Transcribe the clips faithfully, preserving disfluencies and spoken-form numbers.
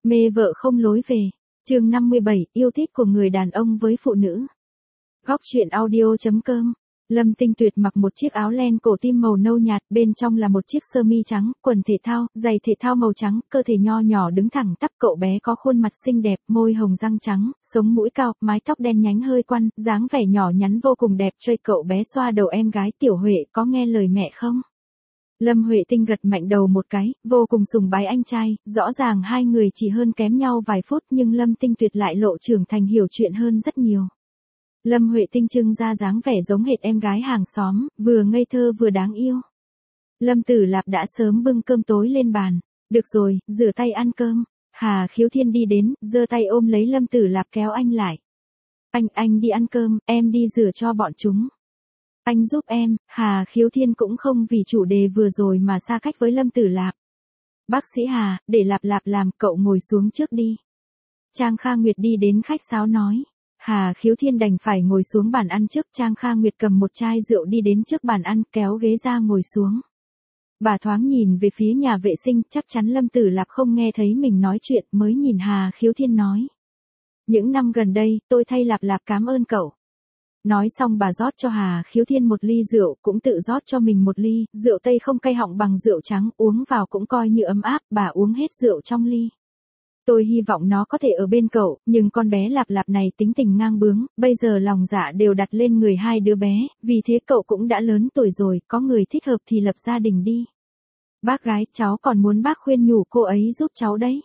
Mê vợ không lối về. Chương năm mươi bảy, yêu thích của người đàn ông với phụ nữ. Góc truyện audio chấm com. Lâm Tinh Tuyệt mặc một chiếc áo len cổ tim màu nâu nhạt, bên trong là một chiếc sơ mi trắng, quần thể thao, giày thể thao màu trắng, cơ thể nho nhỏ đứng thẳng tắp, cậu bé có khuôn mặt xinh đẹp, môi hồng răng trắng, sống mũi cao, mái tóc đen nhánh hơi quăn, dáng vẻ nhỏ nhắn vô cùng đẹp. Chơi cậu bé xoa đầu em gái, Tiểu Huệ, có nghe lời mẹ không? Lâm Huệ Tinh gật mạnh đầu một cái, vô cùng sùng bái anh trai, rõ ràng hai người chỉ hơn kém nhau vài phút nhưng Lâm Tinh Tuyệt lại lộ trưởng thành hiểu chuyện hơn rất nhiều. Lâm Huệ Tinh trưng ra dáng vẻ giống hệt em gái hàng xóm, vừa ngây thơ vừa đáng yêu. Lâm Tử Lạp đã sớm bưng cơm tối lên bàn. Được rồi, rửa tay ăn cơm. Hà Khiếu Thiên đi đến, giơ tay ôm lấy Lâm Tử Lạp kéo anh lại. Anh, anh đi ăn cơm, em đi rửa cho bọn chúng. Anh giúp em. Hà Khiếu Thiên cũng không vì chủ đề vừa rồi mà xa cách với Lâm Tử Lạp. Bác sĩ Hà, để Lạp Lạp làm, cậu ngồi xuống trước đi. Trang Kha Nguyệt đi đến khách sáo nói. Hà Khiếu Thiên đành phải ngồi xuống bàn ăn trước. Trang Kha Nguyệt cầm một chai rượu đi đến trước bàn ăn, kéo ghế ra ngồi xuống. Bà thoáng nhìn về phía nhà vệ sinh, chắc chắn Lâm Tử Lạp không nghe thấy mình nói chuyện, mới nhìn Hà Khiếu Thiên nói. Những năm gần đây, tôi thay Lạp Lạp cảm ơn cậu. Nói xong bà rót cho Hà Khiếu Thiên một ly rượu, cũng tự rót cho mình một ly, rượu tây không cay họng bằng rượu trắng, uống vào cũng coi như ấm áp, bà uống hết rượu trong ly. Tôi hy vọng nó có thể ở bên cậu, nhưng con bé Lạp Lạp này tính tình ngang bướng, bây giờ lòng dạ đều đặt lên người hai đứa bé, vì thế cậu cũng đã lớn tuổi rồi, có người thích hợp thì lập gia đình đi. Bác gái, cháu còn muốn bác khuyên nhủ cô ấy giúp cháu đấy.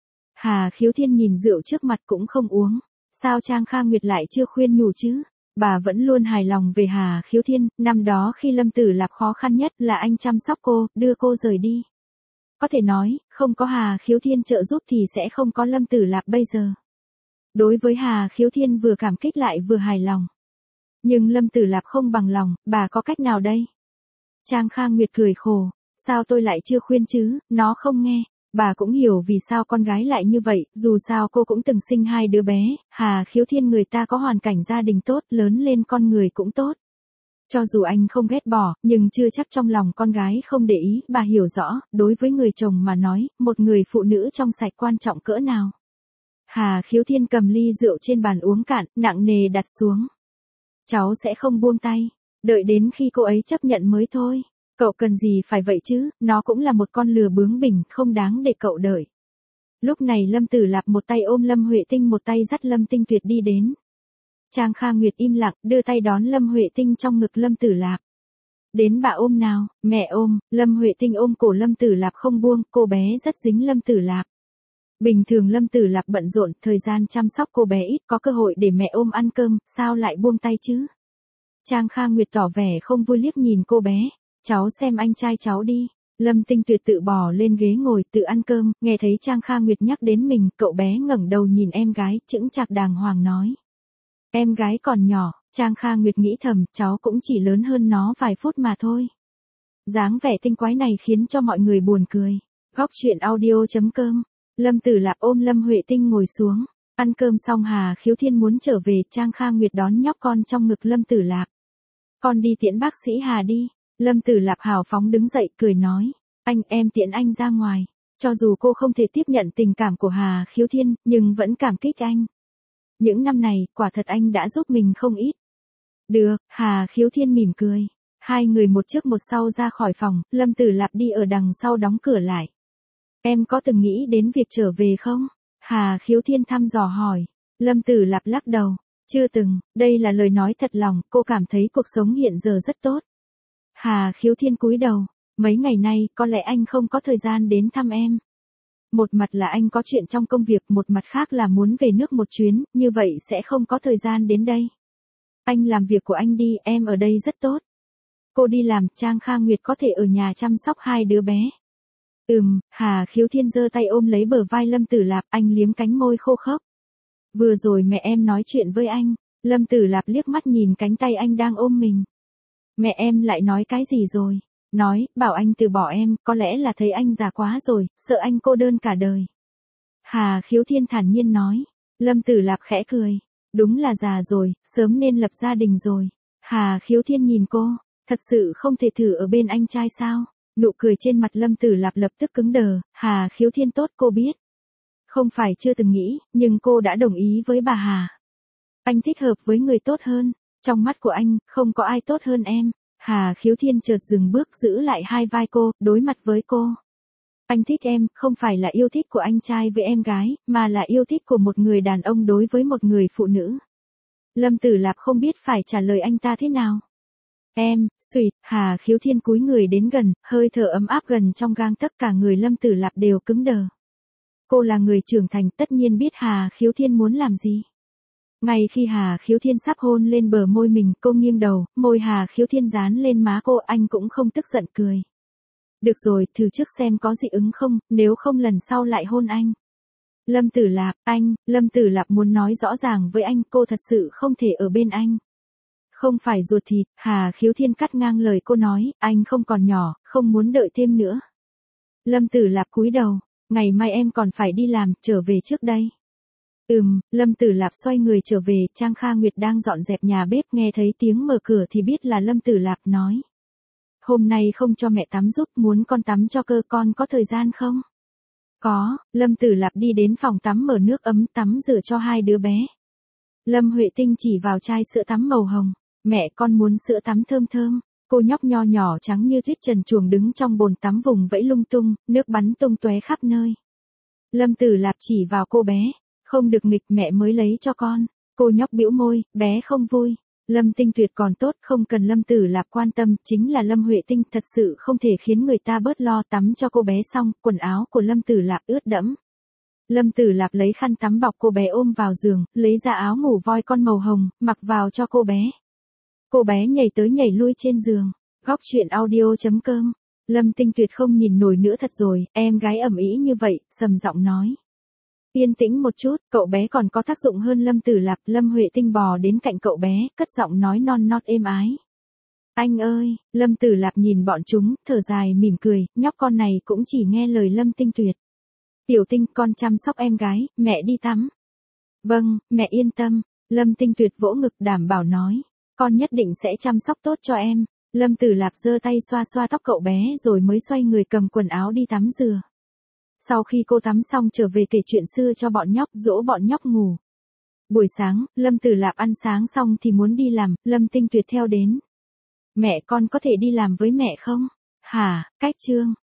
Hà Khiếu Thiên nhìn rượu trước mặt cũng không uống. Sao Trang Kha Nguyệt lại chưa khuyên nhủ chứ? Bà vẫn luôn hài lòng về Hà Khiếu Thiên, năm đó khi Lâm Tử Lạp khó khăn nhất là anh chăm sóc cô, đưa cô rời đi. Có thể nói, không có Hà Khiếu Thiên trợ giúp thì sẽ không có Lâm Tử Lạp bây giờ. Đối với Hà Khiếu Thiên vừa cảm kích lại vừa hài lòng. Nhưng Lâm Tử Lạp không bằng lòng, bà có cách nào đây? Trang Kha Nguyệt cười khổ, sao tôi lại chưa khuyên chứ, nó không nghe. Bà cũng hiểu vì sao con gái lại như vậy, dù sao cô cũng từng sinh hai đứa bé, Hà Khiếu Thiên người ta có hoàn cảnh gia đình tốt, lớn lên con người cũng tốt. Cho dù anh không ghét bỏ, nhưng chưa chắc trong lòng con gái không để ý, bà hiểu rõ, đối với người chồng mà nói, một người phụ nữ trong sạch quan trọng cỡ nào. Hà Khiếu Thiên cầm ly rượu trên bàn uống cạn, nặng nề đặt xuống. Cháu sẽ không buông tay, đợi đến khi cô ấy chấp nhận mới thôi. Cậu cần gì phải vậy chứ, nó cũng là một con lừa bướng bỉnh, không đáng để cậu đợi. Lúc này Lâm Tử Lạp một tay ôm Lâm Huệ Tinh, một tay dắt Lâm Tinh Tuyệt đi đến. Trang Kha Nguyệt im lặng, đưa tay đón Lâm Huệ Tinh trong ngực Lâm Tử Lạp. Đến bà ôm nào, mẹ ôm. Lâm Huệ Tinh ôm cổ Lâm Tử Lạp không buông, cô bé rất dính Lâm Tử Lạp. Bình thường Lâm Tử Lạp bận rộn, thời gian chăm sóc cô bé ít, có cơ hội để mẹ ôm ăn cơm, sao lại buông tay chứ? Trang Kha Nguyệt tỏ vẻ không vui liếc nhìn cô bé. Cháu xem anh trai cháu đi. Lâm Tinh Tuyệt tự bò lên ghế ngồi tự ăn cơm, nghe thấy Trang Kha Nguyệt nhắc đến mình, cậu bé ngẩng đầu nhìn em gái, chững chạc đàng hoàng nói. Em gái còn nhỏ, Trang Kha Nguyệt nghĩ thầm, cháu cũng chỉ lớn hơn nó vài phút mà thôi. Dáng vẻ tinh quái này khiến cho mọi người buồn cười. Góc truyện audio chấm com. Lâm Tử Lạp ôm Lâm Huệ Tinh ngồi xuống. Ăn cơm xong Hà Khiếu Thiên muốn trở về, Trang Kha Nguyệt đón nhóc con trong ngực Lâm Tử Lạp. Con đi tiễn bác sĩ Hà đi. Lâm Tử Lạp hào phóng đứng dậy cười nói. Anh, em tiễn anh ra ngoài. Cho dù cô không thể tiếp nhận tình cảm của Hà Khiếu Thiên, nhưng vẫn cảm kích anh. Những năm này, quả thật anh đã giúp mình không ít. Được, Hà Khiếu Thiên mỉm cười. Hai người một trước một sau ra khỏi phòng, Lâm Tử Lạp đi ở đằng sau đóng cửa lại. Em có từng nghĩ đến việc trở về không? Hà Khiếu Thiên thăm dò hỏi. Lâm Tử Lạp lắc đầu. Chưa từng, đây là lời nói thật lòng, cô cảm thấy cuộc sống hiện giờ rất tốt. Hà Khiếu Thiên cúi đầu. Mấy ngày nay, có lẽ anh không có thời gian đến thăm em. Một mặt là anh có chuyện trong công việc, một mặt khác là muốn về nước một chuyến, như vậy sẽ không có thời gian đến đây. Anh làm việc của anh đi, em ở đây rất tốt. Cô đi làm, Trang Kha Nguyệt có thể ở nhà chăm sóc hai đứa bé. Ừm, Hà Khiếu Thiên giơ tay ôm lấy bờ vai Lâm Tử Lạp, anh liếm cánh môi khô khốc. Vừa rồi mẹ em nói chuyện với anh. Lâm Tử Lạp liếc mắt nhìn cánh tay anh đang ôm mình. Mẹ em lại nói cái gì rồi? Nói, bảo anh từ bỏ em, có lẽ là thấy anh già quá rồi, sợ anh cô đơn cả đời. Hà Khiếu Thiên thản nhiên nói. Lâm Tử Lạp khẽ cười. Đúng là già rồi, sớm nên lập gia đình rồi. Hà Khiếu Thiên nhìn cô, thật sự không thể thử ở bên anh trai sao? Nụ cười trên mặt Lâm Tử Lạp lập tức cứng đờ. Hà Khiếu Thiên tốt, cô biết. Không phải chưa từng nghĩ, nhưng cô đã đồng ý với bà Hà. Anh thích hợp với người tốt hơn. Trong mắt của anh, không có ai tốt hơn em. Hà Khiếu Thiên chợt dừng bước giữ lại hai vai cô, đối mặt với cô. Anh thích em, không phải là yêu thích của anh trai với em gái, mà là yêu thích của một người đàn ông đối với một người phụ nữ. Lâm Tử Lạp không biết phải trả lời anh ta thế nào. Em, suýt, Hà Khiếu Thiên cúi người đến gần, hơi thở ấm áp gần trong gang tấc, cả người Lâm Tử Lạp đều cứng đờ. Cô là người trưởng thành, tất nhiên biết Hà Khiếu Thiên muốn làm gì. Ngay khi Hà Khiếu Thiên sắp hôn lên bờ môi mình, cô nghiêng đầu, môi Hà Khiếu Thiên dán lên má cô, anh cũng không tức giận cười. Được rồi, thử trước xem có dị ứng không, nếu không lần sau lại hôn anh. Lâm Tử Lạp, anh, Lâm Tử Lạp muốn nói rõ ràng với anh, cô thật sự không thể ở bên anh. Không phải ruột thịt, Hà Khiếu Thiên cắt ngang lời cô nói, anh không còn nhỏ, không muốn đợi thêm nữa. Lâm Tử Lạp cúi đầu, ngày mai em còn phải đi làm, trở về trước đây. Ừm, Lâm Tử Lạp xoay người trở về, Trang Kha Nguyệt đang dọn dẹp nhà bếp, nghe thấy tiếng mở cửa thì biết là Lâm Tử Lạp nói. Hôm nay không cho mẹ tắm giúp, muốn con tắm cho cơ, con có thời gian không? Có, Lâm Tử Lạp đi đến phòng tắm mở nước ấm tắm rửa cho hai đứa bé. Lâm Huệ Tinh chỉ vào chai sữa tắm màu hồng, mẹ con muốn sữa tắm thơm thơm. Cô nhóc nho nhỏ trắng như tuyết trần truồng đứng trong bồn tắm vùng vẫy lung tung, nước bắn tung tóe khắp nơi. Lâm Tử Lạp chỉ vào cô bé, không được nghịch, mẹ mới lấy cho con. Cô nhóc bĩu môi, bé không vui. Lâm Tinh Tuyệt còn tốt, không cần Lâm Tử Lạp quan tâm, chính là Lâm Huệ Tinh thật sự không thể khiến người ta bớt lo. Tắm cho cô bé xong, quần áo của Lâm Tử Lạp ướt đẫm. Lâm Tử Lạp lấy khăn tắm bọc cô bé ôm vào giường, lấy ra áo ngủ voi con màu hồng, mặc vào cho cô bé. Cô bé nhảy tới nhảy lui trên giường. Góc truyện audio chấm com. Lâm Tinh Tuyệt không nhìn nổi nữa thật rồi, em gái ầm ĩ như vậy, sầm giọng nói. Yên tĩnh một chút, cậu bé còn có tác dụng hơn Lâm Tử Lạp. Lâm Huệ Tinh bò đến cạnh cậu bé, cất giọng nói non nót êm ái. Anh ơi, Lâm Tử Lạp nhìn bọn chúng, thở dài mỉm cười, nhóc con này cũng chỉ nghe lời Lâm Tinh Tuyệt. Tiểu Tinh, con chăm sóc em gái, mẹ đi tắm. Vâng, mẹ yên tâm. Lâm Tinh Tuyệt vỗ ngực đảm bảo nói. Con nhất định sẽ chăm sóc tốt cho em. Lâm Tử Lạp giơ tay xoa xoa tóc cậu bé rồi mới xoay người cầm quần áo đi tắm rửa. Sau khi cô tắm xong trở về kể chuyện xưa cho bọn nhóc, dỗ bọn nhóc ngủ. Buổi sáng, Lâm Tử Lạp ăn sáng xong thì muốn đi làm, Lâm Tinh Tuyệt theo đến. Mẹ, con có thể đi làm với mẹ không? Hả, cách chương.